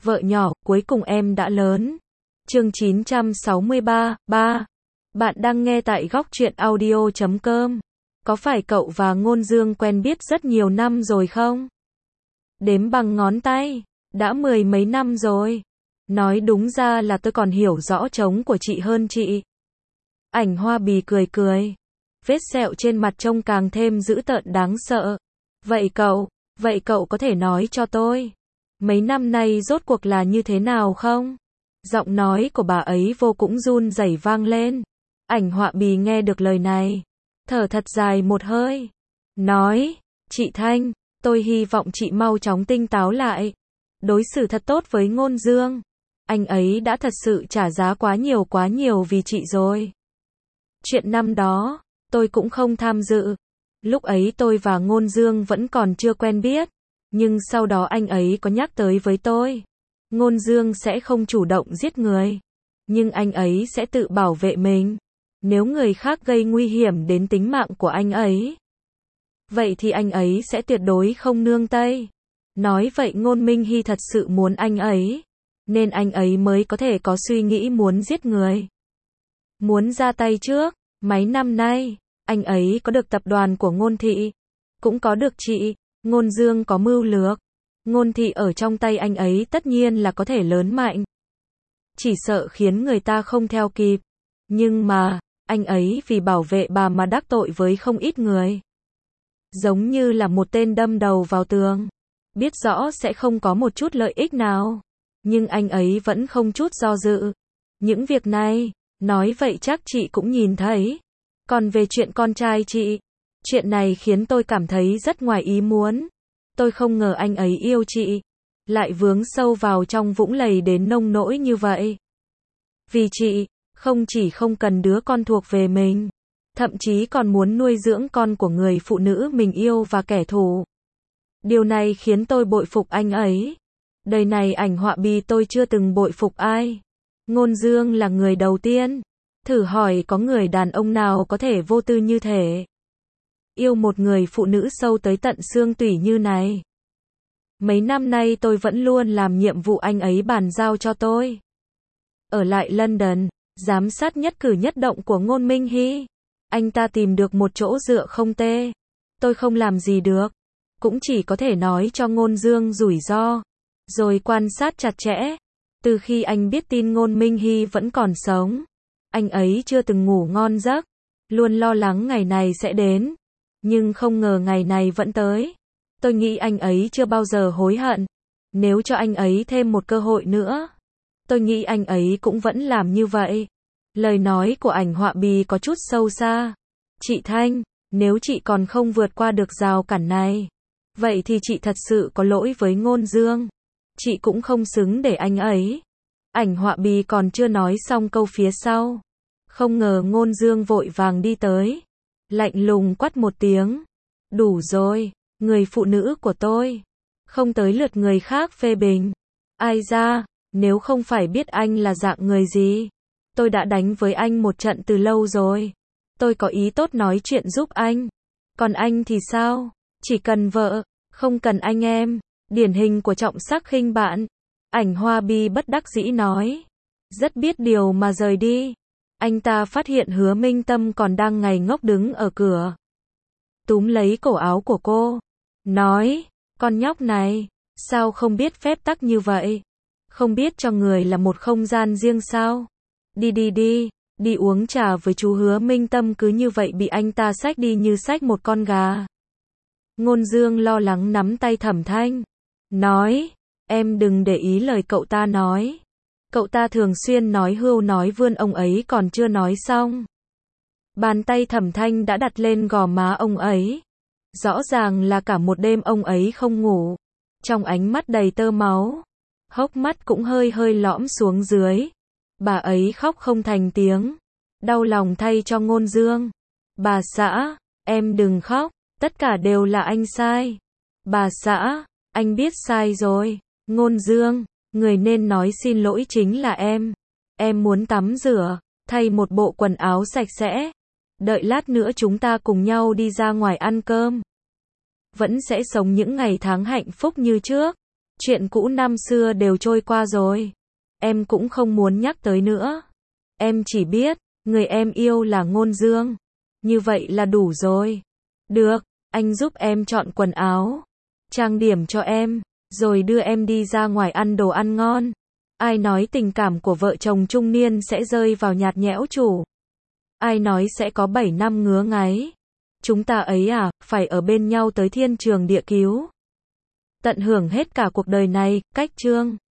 Vợ nhỏ, cuối cùng em đã lớn. Chương 963, 3. Bạn đang nghe tại góc truyện audio.com. Có phải cậu và Ngôn Dương quen biết rất nhiều năm rồi không? Đếm bằng ngón tay, đã 10 mấy năm rồi. Nói đúng ra là tôi còn hiểu rõ trống của chị hơn chị. Ảnh Hoa Bì cười cười. Vết sẹo trên mặt trông càng thêm dữ tợn đáng sợ. Vậy cậu có thể nói cho tôi, mấy năm nay rốt cuộc là như thế nào không? Giọng nói của bà ấy vô cùng run rẩy vang lên. Ảnh Họa Bì nghe được lời này, thở thật dài một hơi. Nói, chị Thanh, tôi hy vọng chị mau chóng tinh táo lại. Đối xử thật tốt với Ngôn Dương. Anh ấy đã thật sự trả giá quá nhiều vì chị rồi. Chuyện năm đó, tôi cũng không tham dự. Lúc ấy tôi và Ngôn Dương vẫn còn chưa quen biết. Nhưng sau đó anh ấy có nhắc tới với tôi. Ngôn Dương sẽ không chủ động giết người. Nhưng anh ấy sẽ tự bảo vệ mình. Nếu người khác gây nguy hiểm đến tính mạng của anh ấy, vậy thì anh ấy sẽ tuyệt đối không nương tay. Nói vậy Ngôn Minh Hy thật sự muốn anh ấy, nên anh ấy mới có thể có suy nghĩ muốn giết người. Muốn ra tay trước. Mấy năm nay, anh ấy có được tập đoàn của Ngôn Thị, cũng có được chị. Ngôn Dương có mưu lược. Ngôn Thị ở trong tay anh ấy tất nhiên là có thể lớn mạnh. Chỉ sợ khiến người ta không theo kịp. Nhưng mà, anh ấy vì bảo vệ bà mà đắc tội với không ít người. Giống như là một tên đâm đầu vào tường. Biết rõ sẽ không có một chút lợi ích nào. Nhưng anh ấy vẫn không chút do dự. Những việc này, nói vậy chắc chị cũng nhìn thấy. Còn về chuyện con trai chị, chuyện này khiến tôi cảm thấy rất ngoài ý muốn. Tôi không ngờ anh ấy yêu chị, lại vướng sâu vào trong vũng lầy đến nông nỗi như vậy. Vì chị, không chỉ không cần đứa con thuộc về mình, thậm chí còn muốn nuôi dưỡng con của người phụ nữ mình yêu và kẻ thù. Điều này khiến tôi bội phục anh ấy. Đời này Ảnh Họa Bì tôi chưa từng bội phục ai. Ngôn Dương là người đầu tiên. Thử hỏi có người đàn ông nào có thể vô tư như thế? Yêu một người phụ nữ sâu tới tận xương tủy như này. Mấy năm nay tôi vẫn luôn làm nhiệm vụ anh ấy bàn giao cho tôi. Ở lại London, giám sát nhất cử nhất động của Ngôn Minh Hy. Anh ta tìm được một chỗ dựa không tệ. Tôi không làm gì được. Cũng chỉ có thể nói cho Ngôn Dương rủi ro. Rồi quan sát chặt chẽ. Từ khi anh biết tin Ngôn Minh Hy vẫn còn sống, anh ấy chưa từng ngủ ngon giấc. Luôn lo lắng ngày này sẽ đến. Nhưng không ngờ ngày này vẫn tới. Tôi nghĩ anh ấy chưa bao giờ hối hận. Nếu cho anh ấy thêm một cơ hội nữa, tôi nghĩ anh ấy cũng vẫn làm như vậy. Lời nói của Ảnh Họa Bì có chút sâu xa. Chị Thanh, nếu chị còn không vượt qua được rào cản này, vậy thì chị thật sự có lỗi với Ngôn Dương. Chị cũng không xứng để anh ấy. Ảnh Họa Bì còn chưa nói xong câu phía sau. Không ngờ Ngôn Dương vội vàng đi tới. Lạnh lùng quát một tiếng. Đủ rồi, người phụ nữ của tôi. Không tới lượt người khác phê bình. Ai ra, nếu không phải biết anh là dạng người gì, tôi đã đánh với anh một trận từ lâu rồi. Tôi có ý tốt nói chuyện giúp anh. Còn anh thì sao? Chỉ cần vợ, không cần anh em. Điển hình của trọng sắc khinh bạn. Ảnh Hoa Bì bất đắc dĩ nói. Rất biết điều mà rời đi. Anh ta phát hiện Hứa Minh Tâm còn đang ngây ngốc đứng ở cửa. Túm lấy cổ áo của cô. Nói, con nhóc này, sao không biết phép tắc như vậy? Không biết cho người là một không gian riêng sao? Đi uống trà với chú. Hứa Minh Tâm cứ như vậy bị anh ta xách đi như xách một con gà. Ngôn Dương lo lắng nắm tay Thẩm Thanh. Nói, em đừng để ý lời cậu ta nói. Cậu ta thường xuyên nói hưu nói vươn. Ông ấy còn chưa nói xong, bàn tay Thẩm Thanh đã đặt lên gò má ông ấy. Rõ ràng là cả một đêm ông ấy không ngủ. Trong ánh mắt đầy tơ máu, hốc mắt cũng hơi hơi lõm xuống dưới. Bà ấy khóc không thành tiếng. Đau lòng thay cho Ngôn Dương. Bà xã, em đừng khóc. Tất cả đều là anh sai. Bà xã, anh biết sai rồi. Ngôn Dương, người nên nói xin lỗi chính là em. Em muốn tắm rửa, thay một bộ quần áo sạch sẽ. Đợi lát nữa chúng ta cùng nhau đi ra ngoài ăn cơm. Vẫn sẽ sống những ngày tháng hạnh phúc như trước. Chuyện cũ năm xưa đều trôi qua rồi. Em cũng không muốn nhắc tới nữa. Em chỉ biết, người em yêu là Ngôn Dương. Như vậy là đủ rồi. Được, anh giúp em chọn quần áo, trang điểm cho em, rồi đưa em đi ra ngoài ăn đồ ăn ngon. Ai nói tình cảm của vợ chồng trung niên sẽ rơi vào nhạt nhẽo chủ? Ai nói sẽ có 7 năm ngứa ngáy? Chúng ta ấy à, phải ở bên nhau tới thiên trường địa cứu. Tận hưởng hết cả cuộc đời này, cách chương.